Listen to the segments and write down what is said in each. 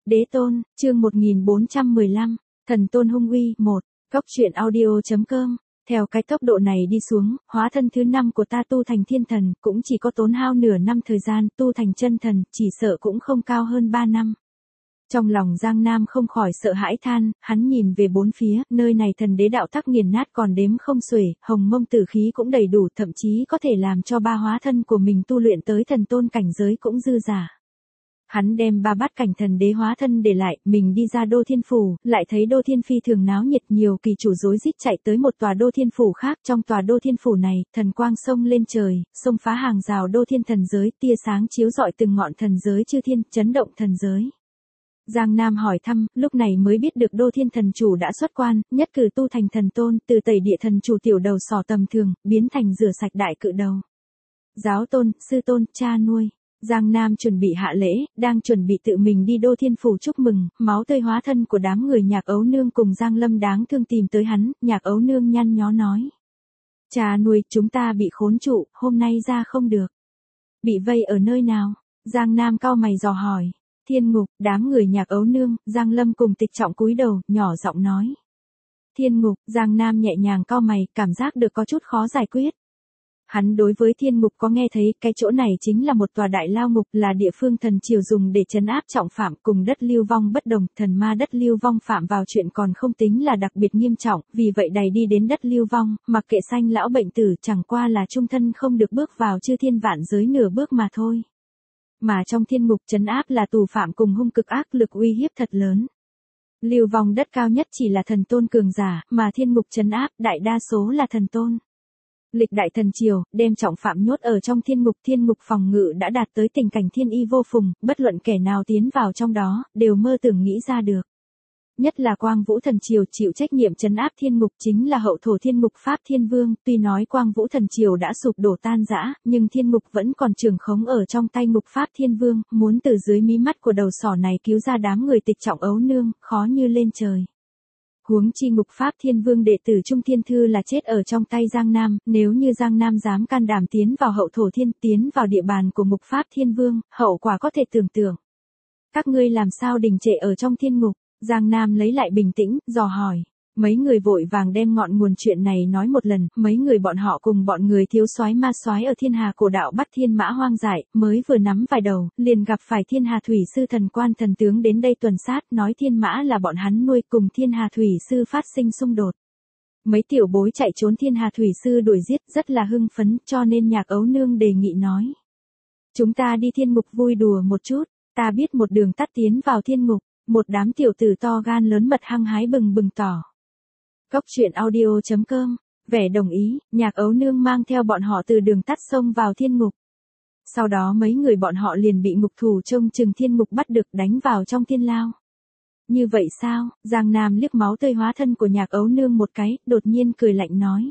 Đế tôn, chương 1415, thần tôn hung uy, 1, góc truyện audio.com. Theo cái tốc độ này đi xuống, hóa thân thứ 5 của ta tu thành thiên thần, cũng chỉ có tốn hao nửa năm thời gian, tu thành chân thần, chỉ sợ cũng không cao hơn 3 năm. Trong lòng Giang Nam không khỏi sợ hãi than, hắn nhìn về bốn phía, nơi này thần đế đạo tắc nghiền nát còn đếm không xuể, hồng mông tử khí cũng đầy đủ, thậm chí có thể làm cho ba hóa thân của mình tu luyện tới thần tôn cảnh giới cũng dư giả. Hắn đem ba bát cảnh thần đế hóa thân để lại, mình đi ra Đô Thiên Phủ, lại thấy Đô Thiên phi thường náo nhiệt, nhiều kỳ chủ rối rít chạy tới một tòa Đô Thiên Phủ khác. Trong tòa Đô Thiên Phủ này, thần quang xông lên trời, xông phá hàng rào Đô Thiên thần giới, tia sáng chiếu rọi từng ngọn thần giới chư thiên, chấn động thần giới. Giang Nam hỏi thăm, lúc này mới biết được Đô Thiên thần chủ đã xuất quan, nhất cử tu thành thần tôn, từ tẩy địa thần chủ tiểu đầu sỏ tầm thường, biến thành rửa sạch đại cự đầu. Giáo tôn, sư tôn, cha nuôi. Giang Nam chuẩn bị hạ lễ, đang chuẩn bị tự mình đi Đô Thiên Phủ chúc mừng, máu tươi hóa thân của đám người Nhạc Ấu Nương cùng Giang Lâm đáng thương tìm tới hắn, Nhạc Ấu Nương nhăn nhó nói. Cha nuôi, chúng ta bị khốn trụ, hôm nay ra không được. Bị vây ở nơi nào? Giang Nam cau mày dò hỏi. Thiên ngục, đám người Nhạc Ấu Nương, Giang Lâm cùng Tịch Trọng cúi đầu, nhỏ giọng nói. Thiên ngục, Giang Nam nhẹ nhàng cau mày, cảm giác được có chút khó giải quyết. Hắn đối với thiên ngục có nghe thấy, cái chỗ này chính là một tòa đại lao ngục, là địa phương thần triều dùng để trấn áp trọng phạm, cùng đất lưu vong bất đồng, thần ma đất lưu vong phạm vào chuyện còn không tính là đặc biệt nghiêm trọng, vì vậy đày đi đến đất lưu vong, mặc kệ sanh lão bệnh tử, chẳng qua là trung thân không được bước vào chư thiên vạn giới nửa bước mà thôi. Mà trong thiên ngục trấn áp là tù phạm cùng hung cực ác lực uy hiếp thật lớn. Lưu vong đất cao nhất chỉ là thần tôn cường giả, mà thiên ngục trấn áp đại đa số là thần tôn. Lịch đại thần triều, đem trọng phạm nhốt ở trong thiên ngục phòng ngự đã đạt tới tình cảnh thiên y vô phùng, bất luận kẻ nào tiến vào trong đó, đều mơ tưởng nghĩ ra được. Nhất là Quang Vũ thần triều chịu trách nhiệm trấn áp thiên ngục chính là hậu thổ thiên ngục Pháp Thiên Vương, tuy nói Quang Vũ thần triều đã sụp đổ tan rã, nhưng thiên ngục vẫn còn trường khống ở trong tay ngục Pháp Thiên Vương, muốn từ dưới mí mắt của đầu sỏ này cứu ra đám người Tịch Trọng Ấu Nương, khó như lên trời. Huống chi ngục Pháp Thiên Vương đệ tử Trung Thiên Thư là chết ở trong tay Giang Nam, nếu như Giang Nam dám can đảm tiến vào hậu thổ thiên, tiến vào địa bàn của ngục Pháp Thiên Vương, hậu quả có thể tưởng tượng. Các ngươi làm sao đình trệ ở trong thiên ngục? Giang Nam lấy lại bình tĩnh, dò hỏi. Mấy người vội vàng đem ngọn nguồn chuyện này nói một lần, mấy người bọn họ cùng bọn người thiếu soái ma soái ở thiên hà cổ đạo bắt thiên mã hoang dại, mới vừa nắm vài đầu, liền gặp phải thiên hà thủy sư thần quan thần tướng đến đây tuần sát, nói thiên mã là bọn hắn nuôi, cùng thiên hà thủy sư phát sinh xung đột. Mấy tiểu bối chạy trốn thiên hà thủy sư đuổi giết rất là hưng phấn, cho nên Nhạc Ấu Nương đề nghị nói. Chúng ta đi thiên ngục vui đùa một chút, ta biết một đường tắt tiến vào thiên ngục. Một đám tiểu tử to gan lớn mật hăng hái bừng bừng tỏ. Góc truyện audio.com, vẻ đồng ý, Nhạc Ấu Nương mang theo bọn họ từ đường tắt xông vào thiên ngục. Sau đó mấy người bọn họ liền bị ngục thủ trông chừng thiên ngục bắt được đánh vào trong thiên lao. Như vậy sao? Giang Nam liếc máu tươi hóa thân của Nhạc Ấu Nương một cái, đột nhiên cười lạnh nói.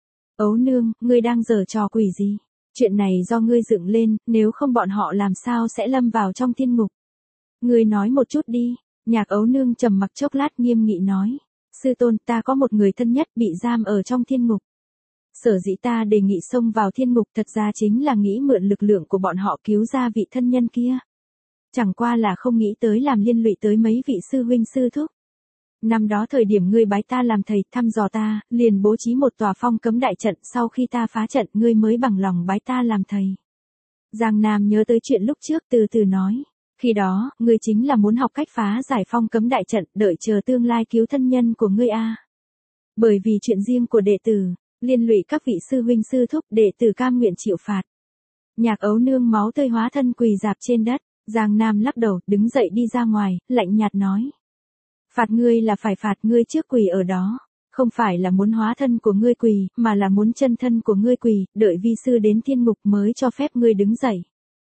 Ấu Nương, ngươi đang giở trò quỷ gì? Chuyện này do ngươi dựng lên, nếu không bọn họ làm sao sẽ lâm vào trong thiên ngục? Ngươi nói một chút đi. Nhạc Ấu Nương trầm mặc chốc lát nghiêm nghị nói. Sư tôn, ta có một người thân nhất bị giam ở trong thiên ngục. Sở dĩ ta đề nghị xông vào thiên ngục thật ra chính là nghĩ mượn lực lượng của bọn họ cứu ra vị thân nhân kia. Chẳng qua là không nghĩ tới làm liên lụy tới mấy vị sư huynh sư thúc. Năm đó thời điểm ngươi bái ta làm thầy thăm dò ta, liền bố trí một tòa phong cấm đại trận, sau khi ta phá trận ngươi mới bằng lòng bái ta làm thầy. Giang Nam nhớ tới chuyện lúc trước từ từ nói. Khi đó, ngươi chính là muốn học cách phá giải phong cấm đại trận, đợi chờ tương lai cứu thân nhân của ngươi a. Bởi vì chuyện riêng của đệ tử, liên lụy các vị sư huynh sư thúc, đệ tử cam nguyện chịu phạt. Nhạc Ấu Nương máu tươi hóa thân quỳ rạp trên đất, Giang Nam lắc đầu, đứng dậy đi ra ngoài, lạnh nhạt nói. Phạt ngươi là phải phạt ngươi trước quỳ ở đó, không phải là muốn hóa thân của ngươi quỳ, mà là muốn chân thân của ngươi quỳ, đợi vi sư đến thiên ngục mới cho phép ngươi đứng dậy.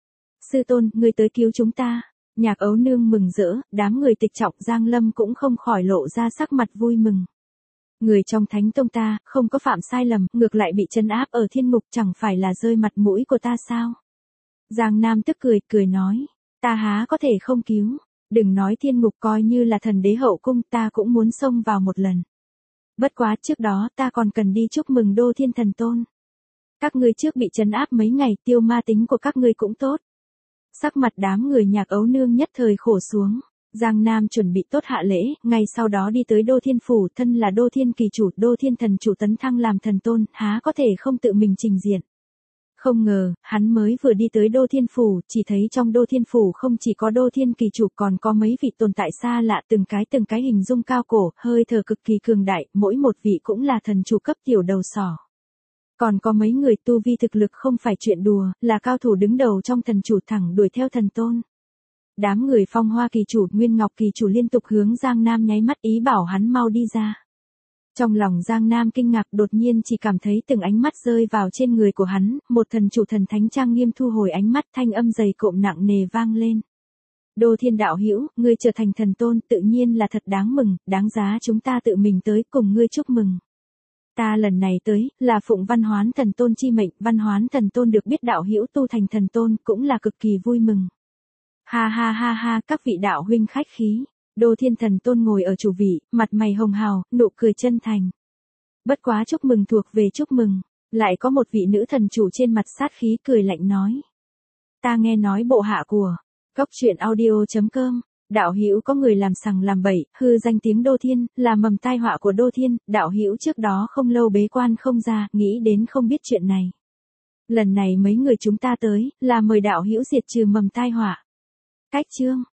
Sư tôn, ngươi tới cứu chúng ta. Nhạc Ấu Nương mừng rỡ, đám người Tịch Trọng Giang Lâm cũng không khỏi lộ ra sắc mặt vui mừng. Người trong thánh tông ta, không có phạm sai lầm, ngược lại bị trấn áp ở thiên ngục, chẳng phải là rơi mặt mũi của ta sao? Giang Nam tức cười nói, ta há có thể không cứu, đừng nói thiên ngục, coi như là thần đế hậu cung ta cũng muốn xông vào một lần. Bất quá trước đó ta còn cần đi chúc mừng Đô Thiên thần tôn. Các ngươi trước bị trấn áp mấy ngày, tiêu ma tính của các ngươi cũng tốt. Sắc mặt đám người Nhạc Ấu Nương nhất thời khổ xuống. Giang Nam chuẩn bị tốt hạ lễ, ngay sau đó đi tới Đô Thiên Phủ, thân là Đô Thiên kỳ chủ, Đô Thiên thần chủ tấn thăng làm thần tôn, há có thể không tự mình trình diện. Không ngờ, hắn mới vừa đi tới Đô Thiên Phủ, chỉ thấy trong Đô Thiên Phủ không chỉ có Đô Thiên kỳ chủ còn có mấy vị tồn tại xa lạ, từng cái hình dung cao cổ, hơi thở cực kỳ cường đại, mỗi một vị cũng là thần chủ cấp tiểu đầu sỏ. Còn có mấy người tu vi thực lực không phải chuyện đùa, là cao thủ đứng đầu trong thần chủ thẳng đuổi theo thần tôn. Đám người Phong Hoa kỳ chủ, Nguyên Ngọc kỳ chủ liên tục hướng Giang Nam nháy mắt ý bảo hắn mau đi ra. Trong lòng Giang Nam kinh ngạc, đột nhiên chỉ cảm thấy từng ánh mắt rơi vào trên người của hắn, một thần chủ thần thánh trang nghiêm thu hồi ánh mắt, thanh âm dày cộm nặng nề vang lên. Đô Thiên đạo hữu, ngươi trở thành thần tôn, tự nhiên là thật đáng mừng, đáng giá chúng ta tự mình tới cùng ngươi chúc mừng. Ta lần này tới, là phụng Văn Hoán thần tôn chi mệnh, Văn Hoán thần tôn được biết đạo hữu tu thành thần tôn, cũng là cực kỳ vui mừng. Ha ha ha ha, các vị đạo huynh khách khí. Đô Thiên thần tôn ngồi ở chủ vị, mặt mày hồng hào, nụ cười chân thành. Bất quá chúc mừng thuộc về chúc mừng, lại có một vị nữ thần chủ trên mặt sát khí cười lạnh nói. Ta nghe nói bộ hạ của Cốc Truyện Audio.com, đạo hữu có người làm sằng làm bậy, hư danh tiếng Đô Thiên, là mầm tai họa của Đô Thiên, đạo hữu trước đó không lâu bế quan không ra, nghĩ đến không biết chuyện này. Lần này mấy người chúng ta tới, là mời đạo hữu diệt trừ mầm tai họa. Cách chương